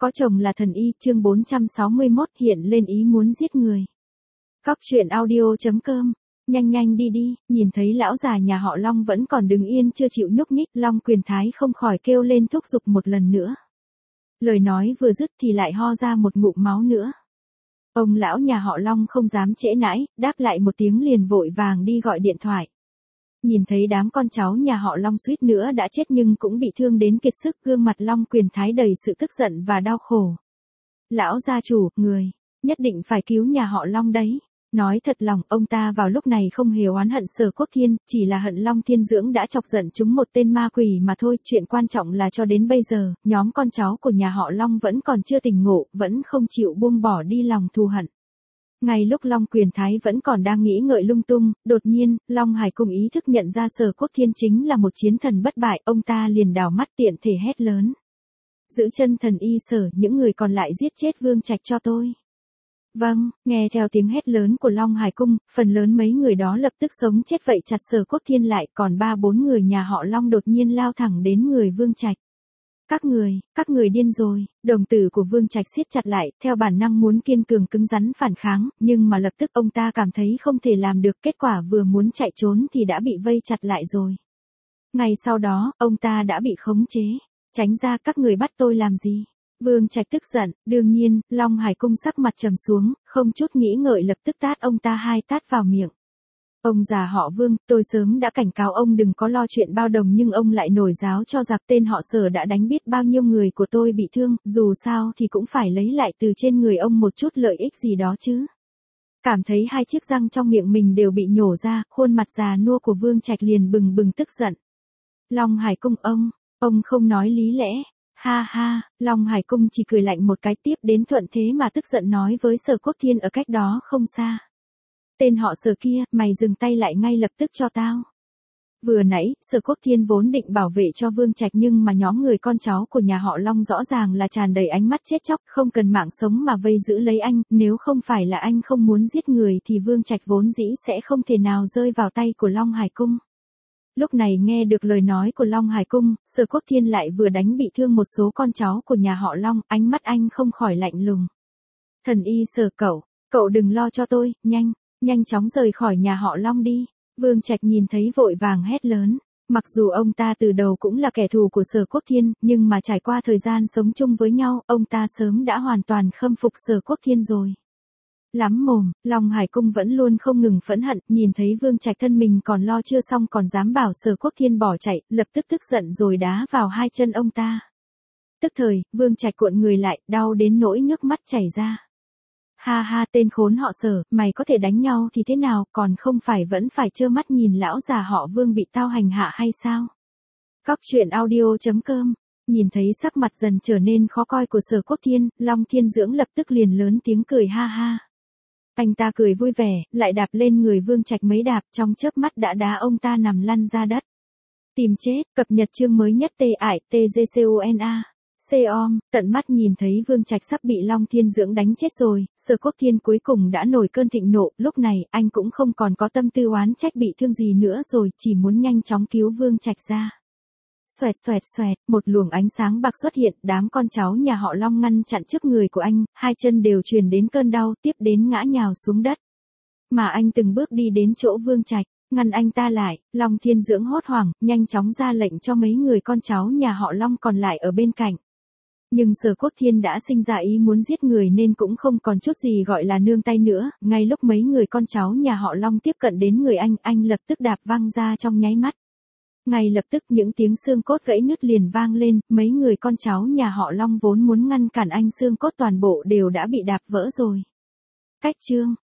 Có chồng là thần y, chương 461 hiện lên ý muốn giết người. Cóc truyện audio.com. Nhanh nhanh đi đi, nhìn thấy lão già nhà họ Long vẫn còn đứng yên chưa chịu nhúc nhích, Long Quyền Thái không khỏi kêu lên thúc giục một lần nữa. Lời nói vừa dứt thì lại ho ra một ngụm máu nữa. Ông lão nhà họ Long không dám trễ nãi, đáp lại một tiếng liền vội vàng đi gọi điện thoại. Nhìn thấy đám con cháu nhà họ Long suýt nữa đã chết nhưng cũng bị thương đến kiệt sức, gương mặt Long Quyền Thái đầy sự tức giận và đau khổ. Lão gia chủ, người, nhất định phải cứu nhà họ Long đấy. Nói thật lòng, ông ta vào lúc này không hề oán hận Sở Quốc Thiên, chỉ là hận Long Thiên Dưỡng đã chọc giận chúng một tên ma quỷ mà thôi. Chuyện quan trọng là cho đến bây giờ, nhóm con cháu của nhà họ Long vẫn còn chưa tỉnh ngộ, vẫn không chịu buông bỏ đi lòng thù hận. Ngay lúc Long Quyền Thái vẫn còn đang nghĩ ngợi lung tung, đột nhiên, Long Hải Cung ý thức nhận ra Sở Quốc Thiên chính là một chiến thần bất bại, ông ta liền đảo mắt tiện thể hét lớn. Giữ chân thần y Sở, những người còn lại giết chết Vương Trạch cho tôi. Vâng, nghe theo tiếng hét lớn của Long Hải Cung, phần lớn mấy người đó lập tức sống chết vậy chặt Sở Quốc Thiên lại, còn 3-4 người nhà họ Long đột nhiên lao thẳng đến người Vương Trạch. Các người điên rồi, đồng tử của Vương Trạch siết chặt lại, theo bản năng muốn kiên cường cứng rắn phản kháng, nhưng mà lập tức ông ta cảm thấy không thể làm được, kết quả vừa muốn chạy trốn thì đã bị vây chặt lại rồi. Ngay sau đó, ông ta đã bị khống chế. Tránh ra, các người bắt tôi làm gì? Vương Trạch tức giận, đương nhiên, Long Hải Cung sắc mặt trầm xuống, không chút nghĩ ngợi lập tức tát ông ta 2 tát vào miệng. Ông già họ Vương, tôi sớm đã cảnh cáo ông đừng có lo chuyện bao đồng nhưng ông lại nổi giáo cho giặc, tên họ Sở đã đánh biết bao nhiêu người của tôi bị thương, dù sao thì cũng phải lấy lại từ trên người ông một chút lợi ích gì đó chứ. Cảm thấy 2 chiếc răng trong miệng mình đều bị nhổ ra, khuôn mặt già nua của Vương Trạch liền bừng bừng tức giận. Long Hải Cung, ông không nói lý lẽ. Ha ha, Long Hải Cung chỉ cười lạnh một cái, tiếp đến thuận thế mà tức giận nói với Sở Quốc Thiên ở cách đó không xa. Tên họ Sở kia, mày dừng tay lại ngay lập tức cho tao. Vừa nãy, Sở Quốc Thiên vốn định bảo vệ cho Vương Trạch nhưng mà nhóm người con cháu của nhà họ Long rõ ràng là tràn đầy ánh mắt chết chóc, không cần mạng sống mà vây giữ lấy anh, nếu không phải là anh không muốn giết người thì Vương Trạch vốn dĩ sẽ không thể nào rơi vào tay của Long Hải Cung. Lúc này nghe được lời nói của Long Hải Cung, Sở Quốc Thiên lại vừa đánh bị thương một số con cháu của nhà họ Long, ánh mắt anh không khỏi lạnh lùng. Thần y Sở, cậu đừng lo cho tôi, nhanh chóng rời khỏi nhà họ Long đi. Vương Trạch nhìn thấy vội vàng hét lớn. Mặc dù ông ta từ đầu cũng là kẻ thù của Sở Quốc Thiên, nhưng mà trải qua thời gian sống chung với nhau, ông ta sớm đã hoàn toàn khâm phục Sở Quốc Thiên rồi. Lắm mồm, Long Hải Cung vẫn luôn không ngừng phẫn hận, nhìn thấy Vương Trạch thân mình còn lo chưa xong còn dám bảo Sở Quốc Thiên bỏ chạy, lập tức tức giận rồi đá vào 2 chân ông ta. Tức thời, Vương Trạch cuộn người lại, đau đến nỗi nước mắt chảy ra. Ha ha, tên khốn họ Sở, mày có thể đánh nhau thì thế nào, còn không phải vẫn phải trơ mắt nhìn lão già họ Vương bị tao hành hạ hay sao? Cóc truyện audio.com. Nhìn thấy sắc mặt dần trở nên khó coi của Sở Quốc Thiên, Long Thiên Dưỡng lập tức liền lớn tiếng cười ha ha. Anh ta cười vui vẻ, lại đạp lên người Vương Trạch mấy đạp, trong chớp mắt đã đá ông ta nằm lăn ra đất. Tìm chết, cập nhật chương mới nhất TGCONA. Tận mắt nhìn thấy Vương Trạch sắp bị Long Thiên Dưỡng đánh chết rồi, Sở Quốc Thiên cuối cùng đã nổi cơn thịnh nộ, lúc này anh cũng không còn có tâm tư oán trách bị thương gì nữa rồi, chỉ muốn nhanh chóng cứu Vương Trạch ra. Xoẹt, một luồng ánh sáng bạc xuất hiện, đám con cháu nhà họ Long ngăn chặn trước người của anh, 2 chân đều truyền đến cơn đau, tiếp đến ngã nhào xuống đất. Mà anh từng bước đi đến chỗ Vương Trạch, ngăn anh ta lại, Long Thiên Dưỡng hốt hoảng, nhanh chóng ra lệnh cho mấy người con cháu nhà họ Long còn lại ở bên cạnh. Nhưng Sở Quốc Thiên đã sinh ra ý muốn giết người nên cũng không còn chút gì gọi là nương tay nữa, ngay lúc mấy người con cháu nhà họ Long tiếp cận đến người anh lập tức đạp văng ra trong nháy mắt. Ngay lập tức những tiếng xương cốt gãy nứt liền vang lên, mấy người con cháu nhà họ Long vốn muốn ngăn cản anh xương cốt toàn bộ đều đã bị đạp vỡ rồi. Cách chương